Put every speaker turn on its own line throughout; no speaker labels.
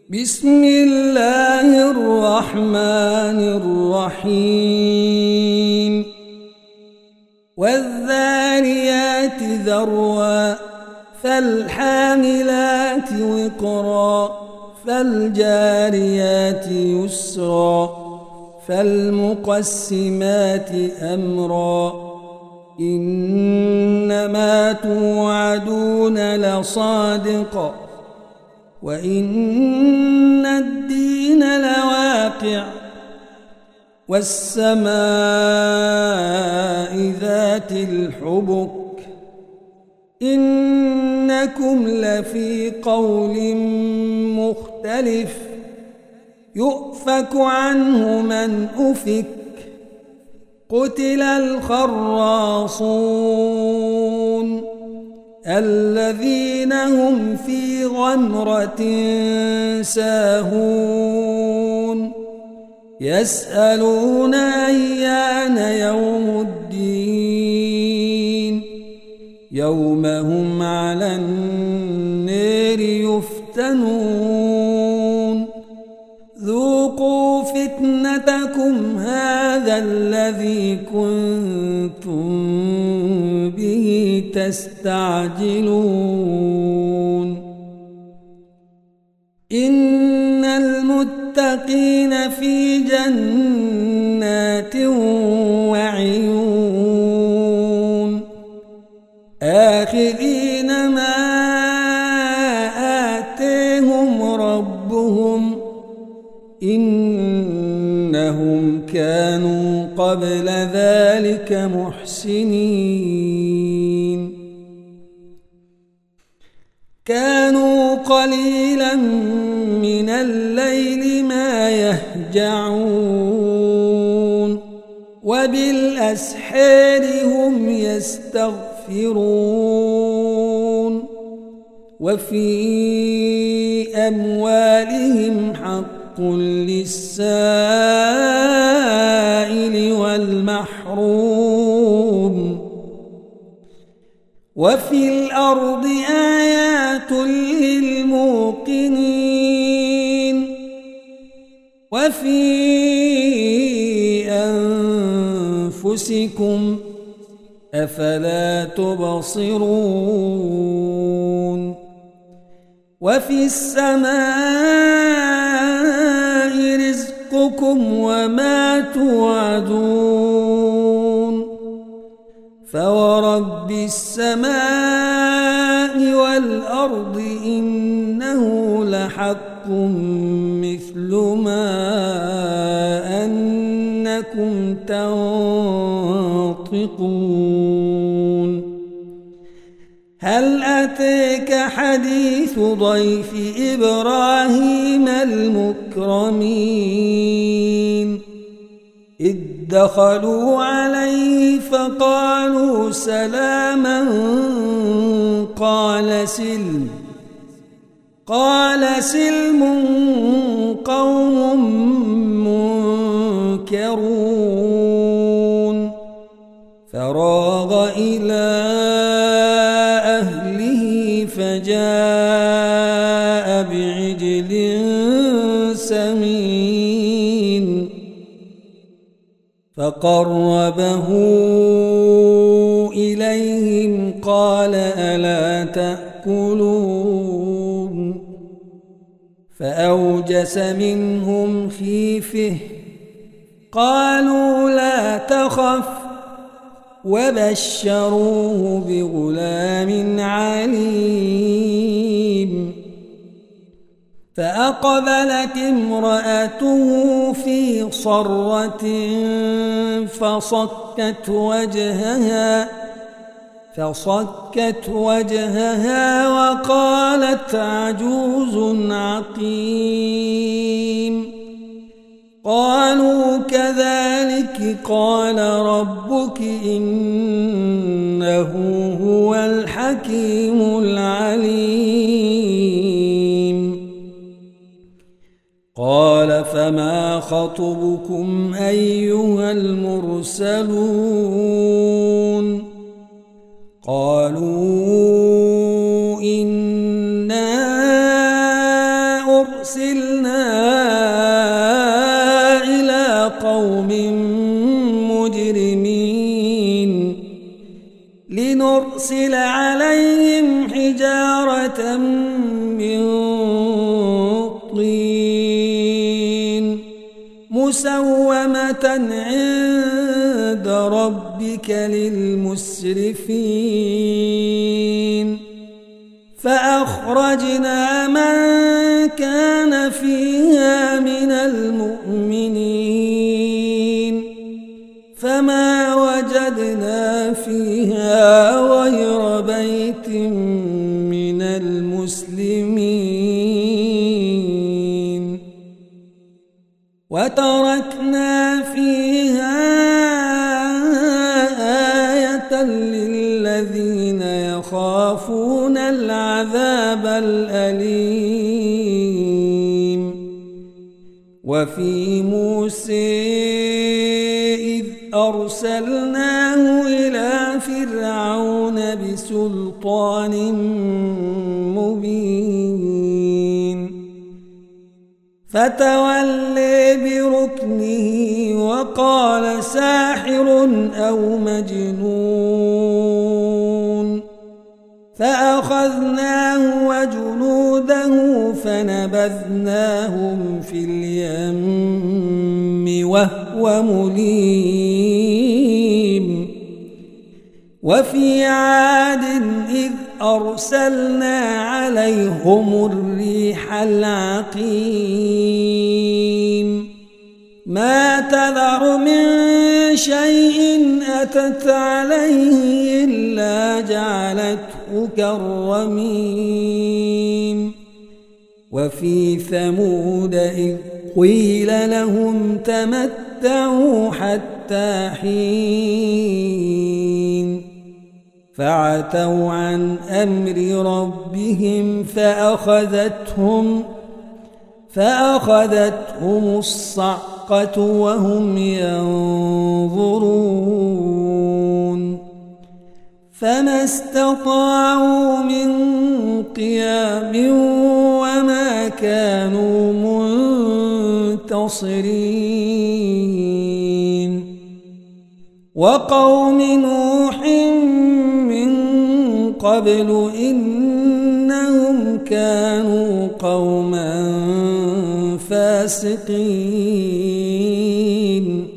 بسم الله الرحمن الرحيم والذاريات ذروا فالحاملات وقرا فالجاريات يسرا فالمقسمات أمرا إنما توعدون لصادق وإن الدين لواقع والسماء ذات الحبك إنكم لفي قول مختلف يؤفك عنه من أفك قتل الخراصون الذين هم في غمرة ساهون يسألون أيان يوم الدين يوم هم على النار يفتنون ذوقوا فتنتكم هذا الذي كنتم به تستعجلون إن المتقين في جنات وعيون آخذين ما آتيهم ربهم إنهم كانوا قبل ذلك محسنين كانوا قليلا من الليل ما يهجعون وبالأسحار هم يستغفرون وفي أموالهم حق للسائل والمحروم وفي الأرض آيات للموقنين وفي أنفسكم أفلا تبصرون وفي السماء رزقكم وما توعدون فورب السماء والأرض إنه لحق مثل ما أنكم تنطقون هل أتاك حديث ضيف إبراهيم المكرمين إذ دخلوا عليه فقالوا سلاما قال سلم قوم منكرون فراغ إلى أهله فجاء بعجل سمين فقربه إليهم قال ألا تأكلون فأوجس منهم خيفة قالوا لا تخف وبشروه بغلام عليم فأقبلت امرأته في صرة فصكت وجهها وقالت عجوز عقيم قالوا كذلك قال ربك إنه هو الحكيم العليم قال فما خطبكم أيها المرسلون قالوا إنا أرسلنا إلى قوم مجرمين لنرسل عليهم حجارة من طين مسومة عند ربك للمسرفين فأخرجنا من كان فيها من المؤمنين فما وجدنا فيها غير بيت من المسلمين وتركنا فيها آية للذين يخافون العذاب الأليم وفي موسى إذ أرسلناه إلى فرعون بسلطان مبين فتولى بركنه وقال ساحر أو مجنون فأخذناه وجنوده فنبذناهم في اليم وهو مليم وفي عاد إذ أرسلنا عليهم الريح العقيم ما تذر من شيء أتت عليه إلا جعلته كالرميم وفي ثمود إذ قيل لهم تمتعوا حتى حين فعتوا عن أمر ربهم فأخذتهم الصعقة وهم ينظرون فما استطاعوا من قيام وما كانوا منتصرين وقوم نوح من قبل إنهم كانوا قوما فاسقين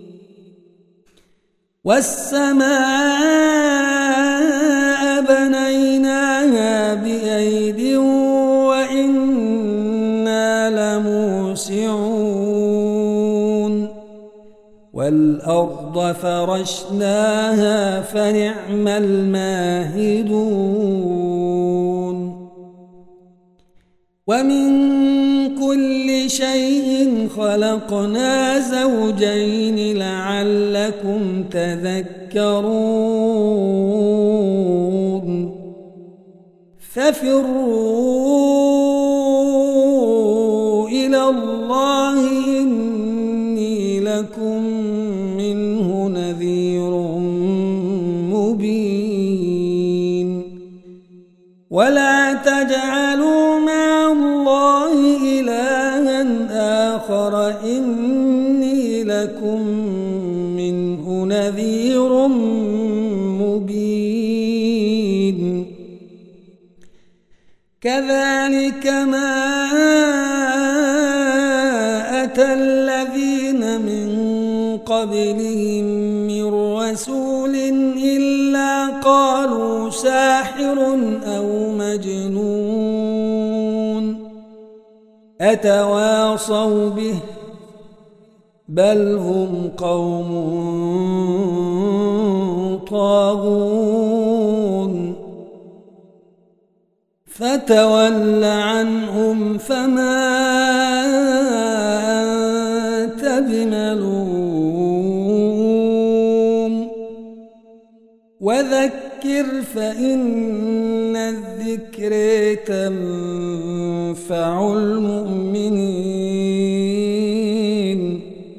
والسماء بنيناها بأيد وإنا لموسعون والأرض فرشناها فنعم الماهدون ومن كل شيء خلقنا زوجين لعلكم تذكرون ففروا إلى الله إني لكم منه نذير مبين ولا تجعلوا مع الله إلها آخر إني لكم منه نذير مبين كذلك ما أتى الذين من قبلهم من رسول إلا قالوا ساحر أو مجنون أتواصوا به بل هم قوم طاغون فتول عنهم فما أنت بملوم وذكر فإن الذكر تنفع المؤمنين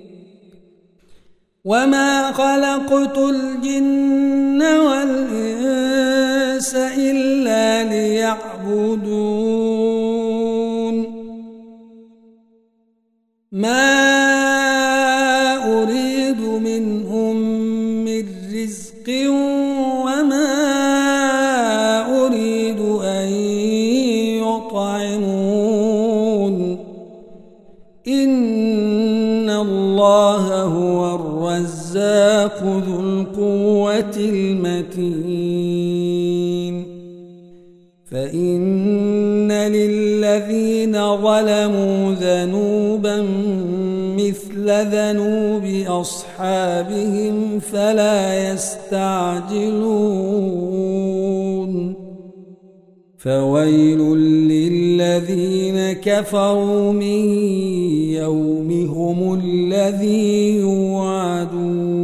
وما خلقت الجن والإنس إلا ليعبدون ما أريد منهم من رزق وما أريد أن يطعمون إن الله هو الرزاق ذو القوة المتين فإن للذين ظلموا ذنوبا مثل ذنوب أصحابهم فلا يستعجلون فويل للذين كفروا من يومهم الذي يوعدون